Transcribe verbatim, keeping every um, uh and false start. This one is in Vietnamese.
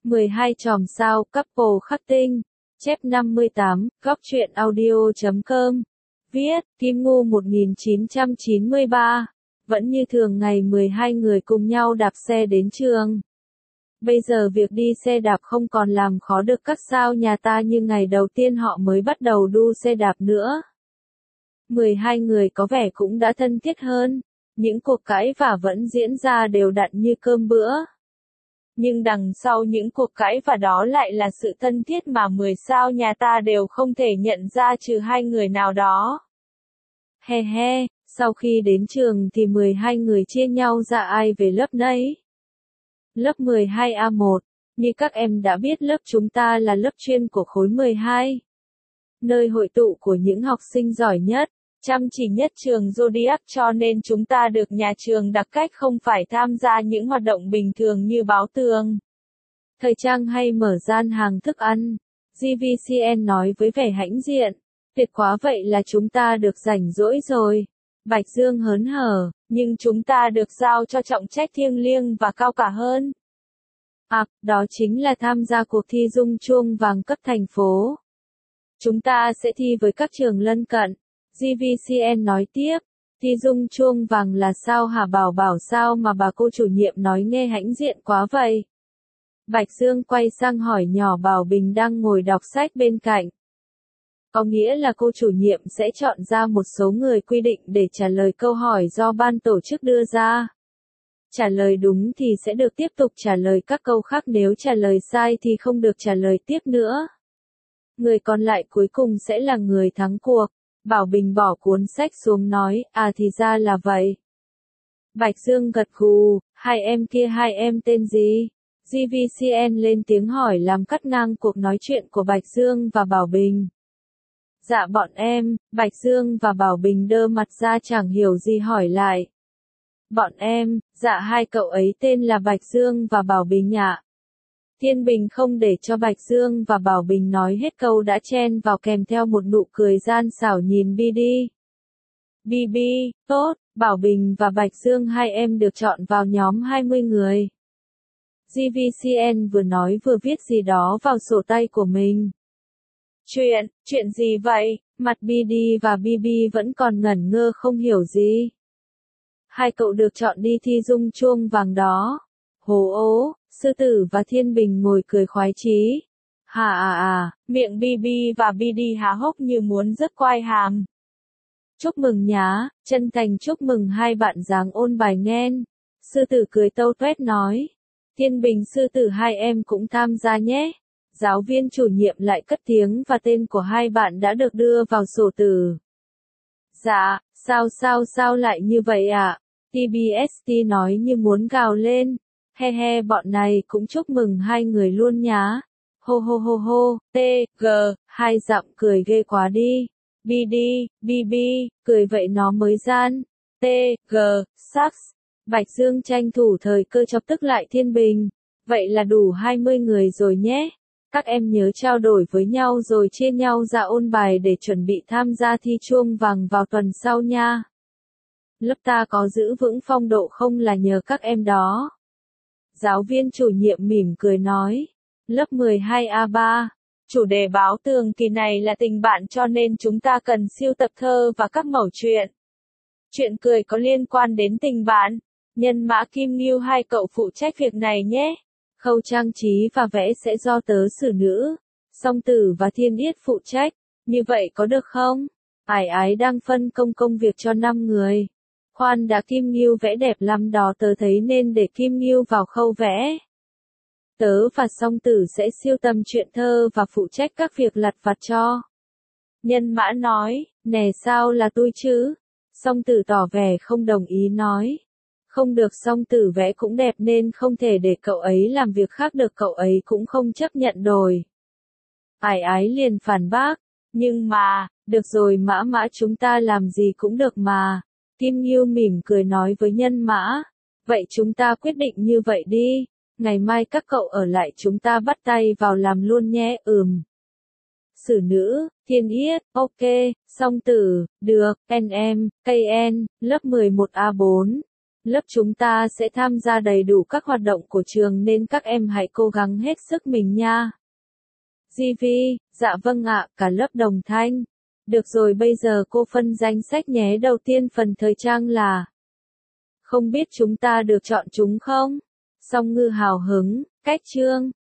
mười hai chòm sao, couple khắc tinh. Chép năm mươi tám, góc truyện audio chấm com. Viết, Kim Ngưu một nghìn chín trăm chín mươi ba. Vẫn như thường ngày mười hai người cùng nhau đạp xe đến trường. Bây giờ việc đi xe đạp không còn làm khó được các sao nhà ta như ngày đầu tiên họ mới bắt đầu đu xe đạp nữa. mười hai người có vẻ cũng đã thân thiết hơn. Những cuộc cãi vã vẫn diễn ra đều đặn như cơm bữa. Nhưng đằng sau những cuộc cãi vã đó lại là sự thân thiết mà mười sao nhà ta đều không thể nhận ra trừ hai người nào đó. He he, sau khi đến trường thì mười hai người chia nhau ra ai về lớp nấy. Lớp mười hai A một, như các em đã biết lớp chúng ta là lớp chuyên của khối mười hai. Nơi hội tụ của những học sinh giỏi nhất, chăm chỉ nhất trường Zodiac cho nên chúng ta được nhà trường đặc cách không phải tham gia những hoạt động bình thường như báo tường, thời trang hay mở gian hàng thức ăn. giê vê xê en nói với vẻ hãnh diện. Tuyệt quá, vậy là chúng ta được rảnh rỗi rồi. Bạch Dương hớn hở, nhưng chúng ta được giao cho trọng trách thiêng liêng và cao cả hơn. À, đó chính là tham gia cuộc thi rung chuông vàng cấp thành phố. Chúng ta sẽ thi với các trường lân cận. giê vê xê en nói tiếp, thi rung chuông vàng là sao hả Bảo Bảo, sao mà bà cô chủ nhiệm nói nghe hãnh diện quá vậy? Bạch Dương quay sang hỏi nhỏ Bảo Bình đang ngồi đọc sách bên cạnh. Có nghĩa là cô chủ nhiệm sẽ chọn ra một số người quy định để trả lời câu hỏi do ban tổ chức đưa ra. Trả lời đúng thì sẽ được tiếp tục trả lời các câu khác, nếu trả lời sai thì không được trả lời tiếp nữa. Người còn lại cuối cùng sẽ là người thắng cuộc. Bảo Bình bỏ cuốn sách xuống nói, à thì ra là vậy. Bạch Dương gật gù, hai em kia hai em tên gì? giê vê xê en lên tiếng hỏi làm cắt ngang cuộc nói chuyện của Bạch Dương và Bảo Bình. Dạ bọn em, Bạch Dương và Bảo Bình đơ mặt ra chẳng hiểu gì hỏi lại. Bọn em, dạ hai cậu ấy tên là Bạch Dương và Bảo Bình ạ. Thiên Bình không để cho Bạch Dương và Bảo Bình nói hết câu đã chen vào kèm theo một nụ cười gian xảo nhìn Bi đi. Bi Bi, tốt, Bảo Bình và Bạch Dương hai em được chọn vào nhóm hai mươi người. giê vê xê en vừa nói vừa viết gì đó vào sổ tay của mình. Chuyện, chuyện gì vậy? Mặt Bi đi và Bi Bi vẫn còn ngẩn ngơ không hiểu gì. Hai cậu được chọn đi thi rung chuông vàng đó. Hồ ố, Sư Tử và Thiên Bình ngồi cười khoái chí. Hà à à, miệng Bi Bi và Bi đi há hốc như muốn rớt quai hàm. Chúc mừng nhá, chân thành chúc mừng hai bạn dáng ôn bài nghen. Sư Tử cười tâu tuét nói. Thiên Bình Sư Tử hai em cũng tham gia nhé. Giáo viên chủ nhiệm lại cất tiếng và tên của hai bạn đã được đưa vào sổ tử. Dạ, sao sao sao lại như vậy ạ? À? tê bê ét tê nói như muốn gào lên. He he, bọn này cũng chúc mừng hai người luôn nhá. Hô hô hô hô, T, G, hai dặm cười ghê quá đi. Bi đi, Bi Bi, cười vậy nó mới gian. T, G, Sax. Bạch Dương tranh thủ thời cơ chọc tức lại Thiên Bình. Vậy là đủ hai mươi người rồi nhé. Các em nhớ trao đổi với nhau rồi chia nhau ra ôn bài để chuẩn bị tham gia thi chuông vàng vào tuần sau nha. Lớp ta có giữ vững phong độ không là nhờ các em đó. Giáo viên chủ nhiệm mỉm cười nói. Lớp mười hai A ba, chủ đề báo tường kỳ này là tình bạn cho nên chúng ta cần siêu tập thơ và các mẩu chuyện. Chuyện cười có liên quan đến tình bạn. Nhân mã Kim Ngưu hai cậu phụ trách việc này nhé. Khâu trang trí và vẽ sẽ do tớ xử nữ. Song Tử và Thiên Yết phụ trách. Như vậy có được không? Ải ái đang phân công công việc cho năm người. Khoan đã, Kim Ngưu vẽ đẹp lắm đó, tớ thấy nên để Kim Ngưu vào khâu vẽ. Tớ và Song Tử sẽ siêu tầm chuyện thơ và phụ trách các việc lặt vặt cho. Nhân mã nói, nè sao là tôi chứ? Song Tử tỏ vẻ không đồng ý nói. Không được, Song Tử vẽ cũng đẹp nên không thể để cậu ấy làm việc khác được, cậu ấy cũng không chấp nhận đổi. Ải ái liền phản bác, nhưng mà, được rồi Mã Mã, chúng ta làm gì cũng được mà. Kim Ngưu mỉm cười nói với Nhân mã, vậy chúng ta quyết định như vậy đi, ngày mai các cậu ở lại chúng ta bắt tay vào làm luôn nhé. Ừm. Xử nữ, Thiên Yết, ok, Song Tử, được, en em, cây en, lớp mười một A bốn. Lớp chúng ta sẽ tham gia đầy đủ các hoạt động của trường nên các em hãy cố gắng hết sức mình nha. Di Vi, dạ vâng ạ, cả lớp đồng thanh. Được rồi, bây giờ cô phân danh sách nhé. Đầu tiên phần thời trang là không biết chúng ta được chọn chúng không? Song Ngư hào hứng, Cách Trương,